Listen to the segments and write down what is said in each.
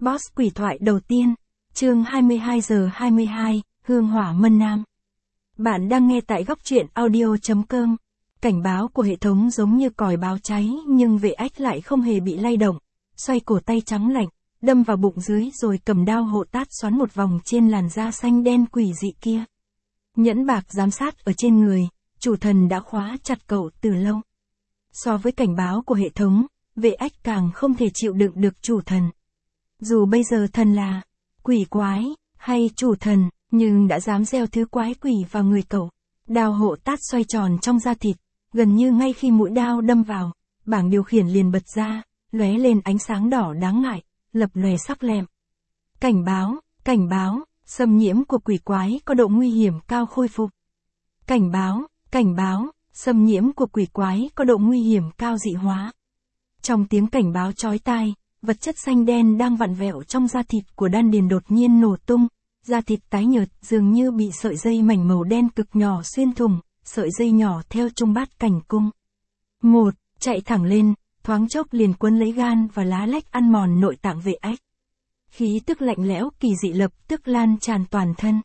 Boss quỷ thoại đầu tiên, chương 22 giờ 22, Hương Hỏa Mân Nam. Bạn đang nghe tại góc truyện audio.com. Cảnh báo của hệ thống giống như còi báo cháy nhưng vệ ách lại không hề bị lay động. Xoay cổ tay trắng lạnh, đâm vào bụng dưới rồi cầm đao hộ tát xoắn một vòng trên làn da xanh đen quỷ dị kia. Nhẫn bạc giám sát ở trên người, chủ thần đã khóa chặt cậu từ lâu. So với cảnh báo của hệ thống, vệ ách càng không thể chịu đựng được chủ thần. Dù bây giờ thần là quỷ quái, hay chủ thần, nhưng đã dám gieo thứ quái quỷ vào người cậu. Đao hộ tát xoay tròn trong da thịt, gần như ngay khi mũi đao đâm vào, bảng điều khiển liền bật ra, lóe lên ánh sáng đỏ đáng ngại, lập lòe sắc lẹm. Cảnh báo, xâm nhiễm của quỷ quái có độ nguy hiểm cao khôi phục. Cảnh báo, xâm nhiễm của quỷ quái có độ nguy hiểm cao dị hóa. Trong tiếng cảnh báo chói tai, vật chất xanh đen đang vặn vẹo trong da thịt của đan điền đột nhiên nổ tung, da thịt tái nhợt dường như bị sợi dây mảnh màu đen cực nhỏ xuyên thủng, sợi dây nhỏ theo trung bát cảnh cung. Một, chạy thẳng lên, thoáng chốc liền cuốn lấy gan và lá lách ăn mòn nội tạng vệ ách. Khí tức lạnh lẽo kỳ dị lập tức lan tràn toàn thân.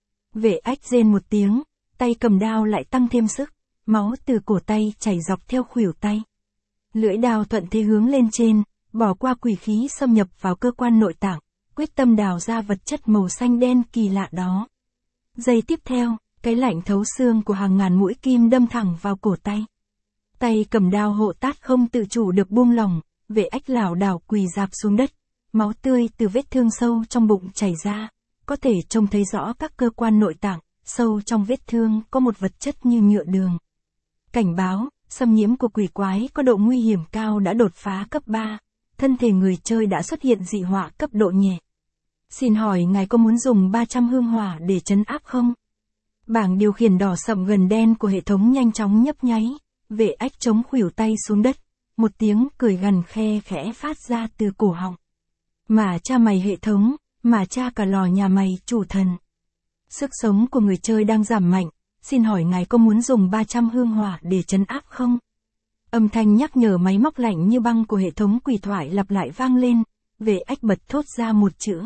Vệ ách rên một tiếng, tay cầm đao lại tăng thêm sức, máu từ cổ tay chảy dọc theo khuỷu tay. Lưỡi đao thuận thế hướng lên trên, bỏ qua quỷ khí xâm nhập vào cơ quan nội tạng, quyết tâm đào ra vật chất màu xanh đen kỳ lạ đó. Giây tiếp theo, cái lạnh thấu xương của hàng ngàn mũi kim đâm thẳng vào cổ tay. Tay cầm đao hộ tát không tự chủ được buông lỏng, vệ ách lảo đảo quỳ rạp xuống đất, máu tươi từ vết thương sâu trong bụng chảy ra, có thể trông thấy rõ các cơ quan nội tạng, sâu trong vết thương có một vật chất như nhựa đường. Cảnh báo, xâm nhiễm của quỷ quái có độ nguy hiểm cao đã đột phá cấp 3. Thân thể người chơi đã xuất hiện dị họa cấp độ nhẹ. Xin hỏi ngài có muốn dùng 300 hương hỏa để trấn áp không? Bảng điều khiển đỏ sậm gần đen của hệ thống nhanh chóng nhấp nháy, vệ ách chống khuỷu tay xuống đất, một tiếng cười gằn khe khẽ phát ra từ cổ họng. Mà cha mày hệ thống, mà cha cả lò nhà mày chủ thần. Sức sống của người chơi đang giảm mạnh, xin hỏi ngài có muốn dùng 300 hương hỏa để trấn áp không? Âm thanh nhắc nhở máy móc lạnh như băng của hệ thống quỷ thoại lặp lại vang lên, vệ ách bật thốt ra một chữ.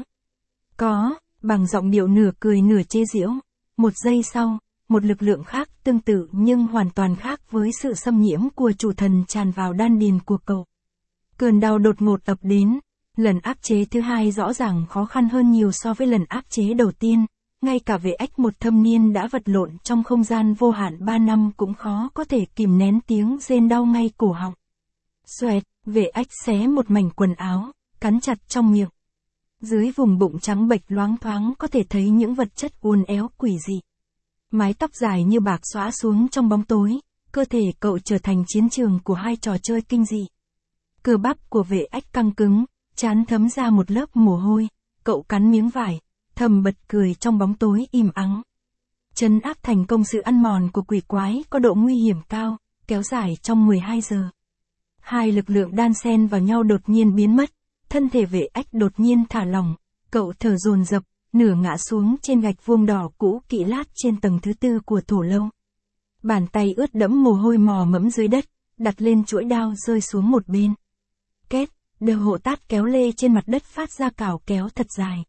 Có, bằng giọng điệu nửa cười nửa chế giễu. Một giây sau, một lực lượng khác tương tự nhưng hoàn toàn khác với sự xâm nhiễm của chủ thần tràn vào đan điền của cậu. Cơn đau đột ngột ập đến, lần áp chế thứ hai rõ ràng khó khăn hơn nhiều so với lần áp chế đầu tiên. Ngay cả vệ ách một thâm niên đã vật lộn trong không gian vô hạn 3 năm cũng khó có thể kìm nén tiếng rên đau ngay cổ họng. Xoẹt, vệ ách xé một mảnh quần áo, cắn chặt trong miệng. Dưới vùng bụng trắng bệch loáng thoáng có thể thấy những vật chất uốn éo quỷ dị. Mái tóc dài như bạc xõa xuống trong bóng tối, cơ thể cậu trở thành chiến trường của hai trò chơi kinh dị. Cơ bắp của vệ ách căng cứng, trán thấm ra một lớp mồ hôi, cậu cắn miếng vải, thầm bật cười trong bóng tối im ắng. Trấn áp thành công sự ăn mòn của quỷ quái có độ nguy hiểm cao, kéo dài trong 12 giờ. Hai lực lượng đan xen vào nhau đột nhiên biến mất, thân thể vệ ách đột nhiên thả lỏng, cậu thở dồn dập, nửa ngã xuống trên gạch vuông đỏ cũ kỹ lát trên tầng thứ 4 của thổ lâu. Bàn tay ướt đẫm mồ hôi mò mẫm dưới đất, đặt lên chuỗi đao rơi xuống một bên. Két, đờ hộ tát kéo lê trên mặt đất phát ra cào kéo thật dài.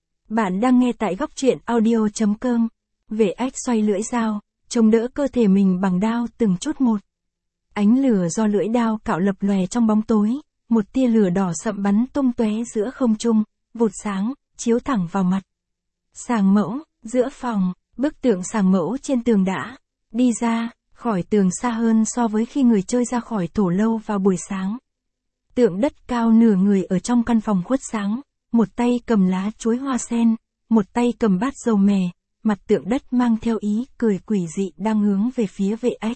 Bạn đang nghe tại góc truyện audio.com. Vệ ách xoay lưỡi dao, chống đỡ cơ thể mình bằng đao từng chút một. Ánh lửa do lưỡi đao cạo lập lòe trong bóng tối, một tia lửa đỏ sậm bắn tung tóe giữa không trung, vụt sáng, chiếu thẳng vào mặt. Sàng mẫu, giữa phòng, bức tượng sàng mẫu trên tường đã đi ra, khỏi tường xa hơn so với khi người chơi ra khỏi thổ lâu vào buổi sáng. Tượng đất cao nửa người ở trong căn phòng khuất sáng. Một tay cầm lá chuối hoa sen, một tay cầm bát dầu mè, mặt tượng đất mang theo ý cười quỷ dị đang hướng về phía vệ ách.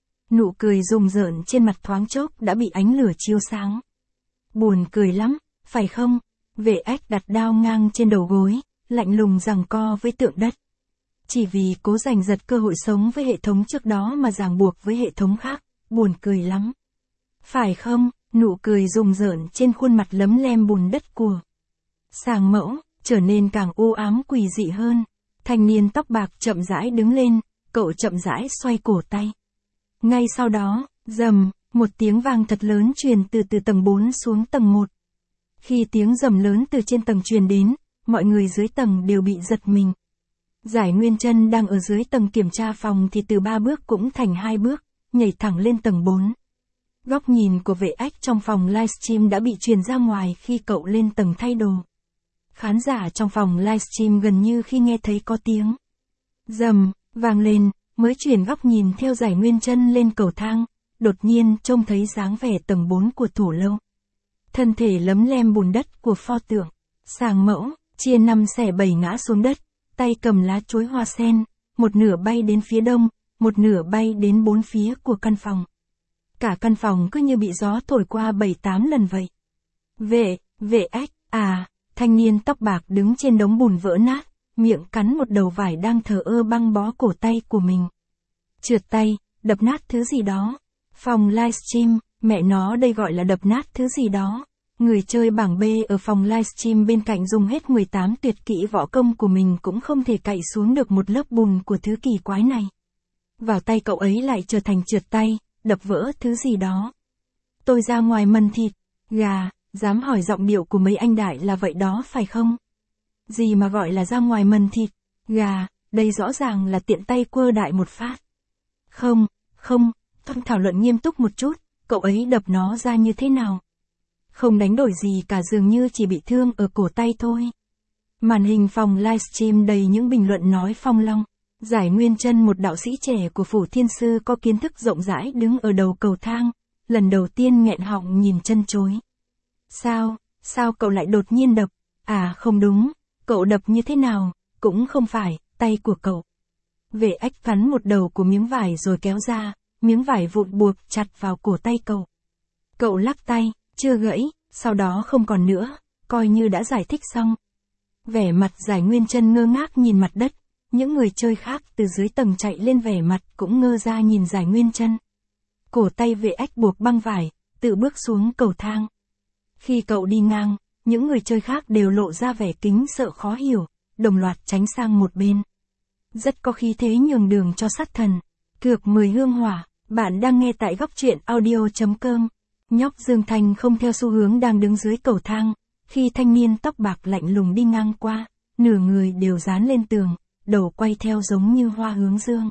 Nụ cười rùng rợn trên mặt thoáng chốc đã bị ánh lửa chiếu sáng. Buồn cười lắm, phải không? Vệ ách đặt đao ngang trên đầu gối, lạnh lùng giằng co với tượng đất. Chỉ vì cố giành giật cơ hội sống với hệ thống trước đó mà ràng buộc với hệ thống khác, buồn cười lắm. Phải không? Nụ cười rùng rợn trên khuôn mặt lấm lem bùn đất của sàng mẫu, trở nên càng u ám quỷ dị hơn. Thanh niên tóc bạc chậm rãi đứng lên, cậu chậm rãi xoay cổ tay. Ngay sau đó, rầm, một tiếng vang thật lớn truyền từ tầng 4 xuống tầng 1. Khi tiếng rầm lớn từ trên tầng truyền đến, mọi người dưới tầng đều bị giật mình. Giải Nguyên Trân đang ở dưới tầng kiểm tra phòng thì từ 3 bước cũng thành 2 bước, nhảy thẳng lên tầng 4. Góc nhìn của Vệ Ách trong phòng livestream đã bị truyền ra ngoài khi cậu lên tầng thay đồ. Khán giả trong phòng livestream gần như khi nghe thấy có tiếng rầm vang lên, mới chuyển góc nhìn theo Giải Nguyên Trân lên cầu thang, đột nhiên trông thấy dáng vẻ tầng 4 của Thổ Lâu. Thân thể lấm lem bùn đất của pho tượng, Sàng Mẫu, chia 5 xẻ 7 ngã xuống đất, tay cầm lá chuối hoa sen, một nửa bay đến phía đông, một nửa bay đến 4 phía của căn phòng. Cả căn phòng cứ như bị gió thổi qua 7-8 lần vậy. Vệ Ách, thanh niên tóc bạc đứng trên đống bùn vỡ nát, miệng cắn một đầu vải đang thờ ơ băng bó cổ tay của mình. Trượt tay, đập nát thứ gì đó. Phòng livestream, mẹ nó đây gọi là đập nát thứ gì đó. Người chơi bảng B ở phòng livestream bên cạnh dùng hết 18 tuyệt kỹ võ công của mình cũng không thể cạy xuống được một lớp bùn của thứ kỳ quái này. Vào tay cậu ấy lại trở thành trượt tay, đập vỡ thứ gì đó. Tôi ra ngoài mần thịt, gà, dám hỏi giọng điệu của mấy anh đại là vậy đó phải không? Gì mà gọi là ra ngoài mần thịt, gà, đây rõ ràng là tiện tay quơ đại một phát. Không, thảo luận nghiêm túc một chút, cậu ấy đập nó ra như thế nào? Không đánh đổi gì cả, dường như chỉ bị thương ở cổ tay thôi. Màn hình phòng livestream đầy những bình luận nói phong long. Giải Nguyên Trân, một đạo sĩ trẻ của Phủ Thiên Sư có kiến thức rộng rãi, đứng ở đầu cầu thang, lần đầu tiên nghẹn họng nhìn chân chối. Sao cậu lại đột nhiên đập? Không đúng, cậu đập như thế nào? Cũng không phải, tay của cậu. Vệ Ách cắn một đầu của miếng vải rồi kéo ra, miếng vải vụn buộc chặt vào cổ tay cậu. Cậu lắc tay, chưa gãy, sau đó không còn nữa, coi như đã giải thích xong. Vẻ mặt Giải Nguyên Trân ngơ ngác nhìn mặt đất, những người chơi khác từ dưới tầng chạy lên vẻ mặt cũng ngơ ra nhìn Giải Nguyên Trân. Cổ tay Vệ Ách buộc băng vải, tự bước xuống cầu thang. Khi cậu đi ngang, những người chơi khác đều lộ ra vẻ kính sợ khó hiểu, đồng loạt tránh sang một bên. Rất có khí thế nhường đường cho sát thần. Cược 10 hương hỏa, bạn đang nghe tại góc truyện audio.com. Nhóc Dương Thanh không theo xu hướng đang đứng dưới cầu thang, khi thanh niên tóc bạc lạnh lùng đi ngang qua, nửa người đều dán lên tường, đầu quay theo giống như hoa hướng dương.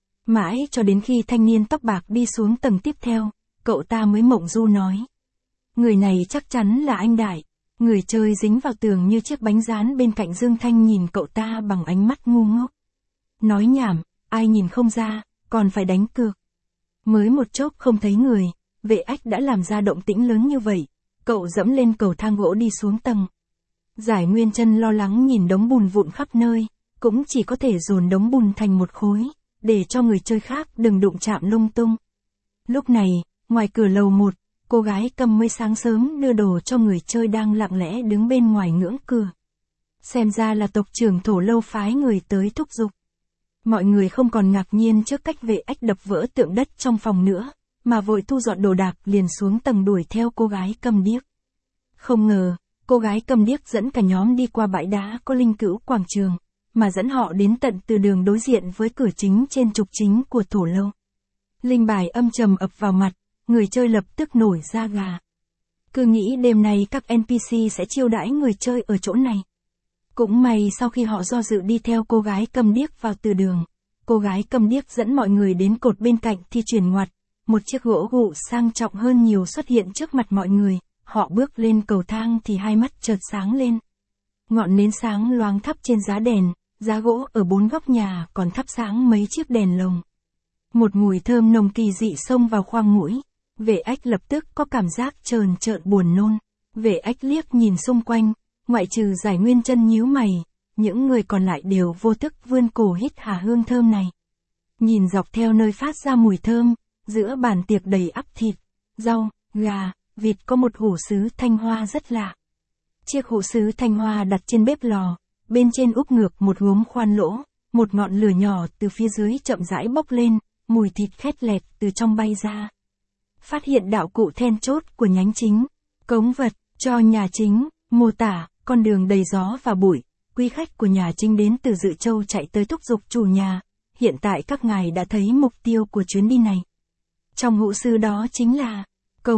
Mãi cho đến khi thanh niên tóc bạc đi xuống tầng tiếp theo, cậu ta mới mộng du nói. Người này chắc chắn là anh Đại. Người chơi dính vào tường như chiếc bánh rán bên cạnh Dương Thanh nhìn cậu ta bằng ánh mắt ngu ngốc. Nói nhảm, ai nhìn không ra, còn phải đánh cược. Mới một chốc không thấy người, Vệ Ách đã làm ra động tĩnh lớn như vậy, cậu dẫm lên cầu thang gỗ đi xuống tầng. Giải Nguyên Trân lo lắng nhìn đống bùn vụn khắp nơi, cũng chỉ có thể dồn đống bùn thành một khối, để cho người chơi khác đừng đụng chạm lung tung. Lúc này, ngoài cửa lầu 1, cô gái cầm mới sáng sớm đưa đồ cho người chơi đang lặng lẽ đứng bên ngoài ngưỡng cửa. Xem ra là tộc trưởng Thổ Lâu phái người tới thúc giục. Mọi người không còn ngạc nhiên trước cách Vệ Ách đập vỡ tượng đất trong phòng nữa, mà vội thu dọn đồ đạc liền xuống tầng đuổi theo cô gái cầm điếc. Không ngờ, cô gái cầm điếc dẫn cả nhóm đi qua bãi đá có linh cữu quảng trường, mà dẫn họ đến tận từ đường đối diện với cửa chính trên trục chính của Thổ Lâu. Linh bài âm trầm ập vào mặt, người chơi lập tức nổi da gà. Cứ nghĩ đêm nay các NPC sẽ chiêu đãi người chơi ở chỗ này. Cũng may sau khi họ do dự đi theo cô gái cầm điếc vào từ đường, cô gái cầm điếc dẫn mọi người đến cột bên cạnh thì chuyển ngoặt, một chiếc gỗ gụ sang trọng hơn nhiều xuất hiện trước mặt mọi người, họ bước lên cầu thang thì hai mắt chợt sáng lên. Ngọn nến sáng loáng thắp trên giá đèn, giá gỗ ở 4 góc nhà còn thắp sáng mấy chiếc đèn lồng. Một mùi thơm nồng kỳ dị xông vào khoang mũi, Vệ Ách lập tức có cảm giác trờn trợn buồn nôn. Vệ Ách liếc nhìn xung quanh, ngoại trừ Giải Nguyên Trân nhíu mày, những người còn lại đều vô thức vươn cổ hít hà hương thơm này. Nhìn dọc theo nơi phát ra mùi thơm, giữa bàn tiệc đầy ắp thịt, rau, gà, vịt có một hũ sứ thanh hoa rất lạ. Chiếc hũ sứ thanh hoa đặt trên bếp lò, bên trên úp ngược một gốm khoan lỗ, một ngọn lửa nhỏ từ phía dưới chậm rãi bốc lên, mùi thịt khét lẹt từ trong bay ra. Phát hiện đạo cụ then chốt của nhánh chính, cống vật, cho nhà chính, mô tả, con đường đầy gió và bụi, quý khách của nhà chính đến từ Dự Châu chạy tới thúc giục chủ nhà, hiện tại các ngài đã thấy mục tiêu của chuyến đi này. Trong hũ sứ đó chính là, cống vật,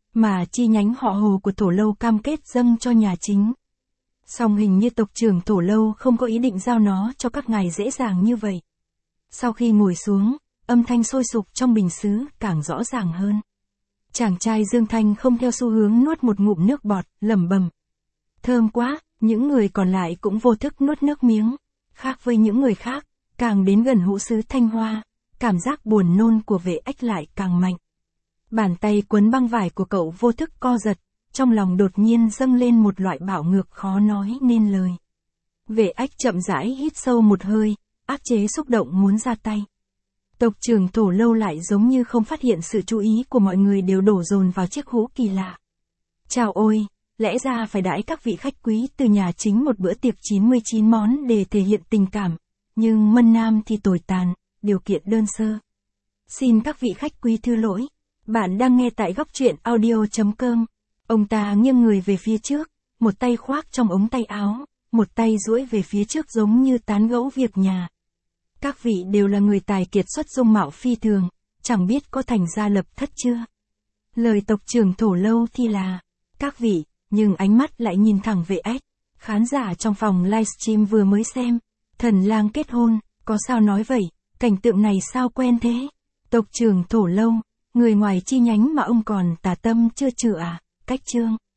mà chi nhánh họ Hồ của Thổ Lâu cam kết dâng cho nhà chính. Song hình như tộc trưởng Thổ Lâu không có ý định giao nó cho các ngài dễ dàng như vậy. Sau khi ngồi xuống, âm thanh sôi sục trong bình sứ càng rõ ràng hơn. Chàng trai Dương Thanh không theo xu hướng nuốt một ngụm nước bọt, lẩm bẩm. Thơm quá, những người còn lại cũng vô thức nuốt nước miếng. Khác với những người khác, càng đến gần hũ sứ Thanh Hoa, cảm giác buồn nôn của Vệ Ách lại càng mạnh. Bàn tay quấn băng vải của cậu vô thức co giật, trong lòng đột nhiên dâng lên một loại bạo ngược khó nói nên lời. Vệ Ách chậm rãi hít sâu một hơi, áp chế xúc động muốn ra tay. Tộc trưởng Thổ Lâu lại giống như không phát hiện sự chú ý của mọi người đều đổ dồn vào chiếc hũ kỳ lạ. Chào ôi, lẽ ra phải đãi các vị khách quý từ nhà chính một bữa tiệc 99 món để thể hiện tình cảm, nhưng Mân Nam thì tồi tàn, điều kiện đơn sơ. Xin các vị khách quý thứ lỗi, bạn đang nghe tại góc truyện audio.com. Ông ta nghiêng người về phía trước, một tay khoác trong ống tay áo, một tay duỗi về phía trước giống như tán gẫu việc nhà. Các vị đều là người tài kiệt xuất dung mạo phi thường, chẳng biết có thành gia lập thất chưa? Lời tộc trưởng Thổ Lâu thì là, các vị, nhưng ánh mắt lại nhìn thẳng Vệ Ách. Khán giả trong phòng livestream vừa mới xem, thần lang kết hôn, có sao nói vậy, cảnh tượng này sao quen thế? Tộc trưởng Thổ Lâu, người ngoài chi nhánh mà ông còn tà tâm chưa trừ à? Cách chương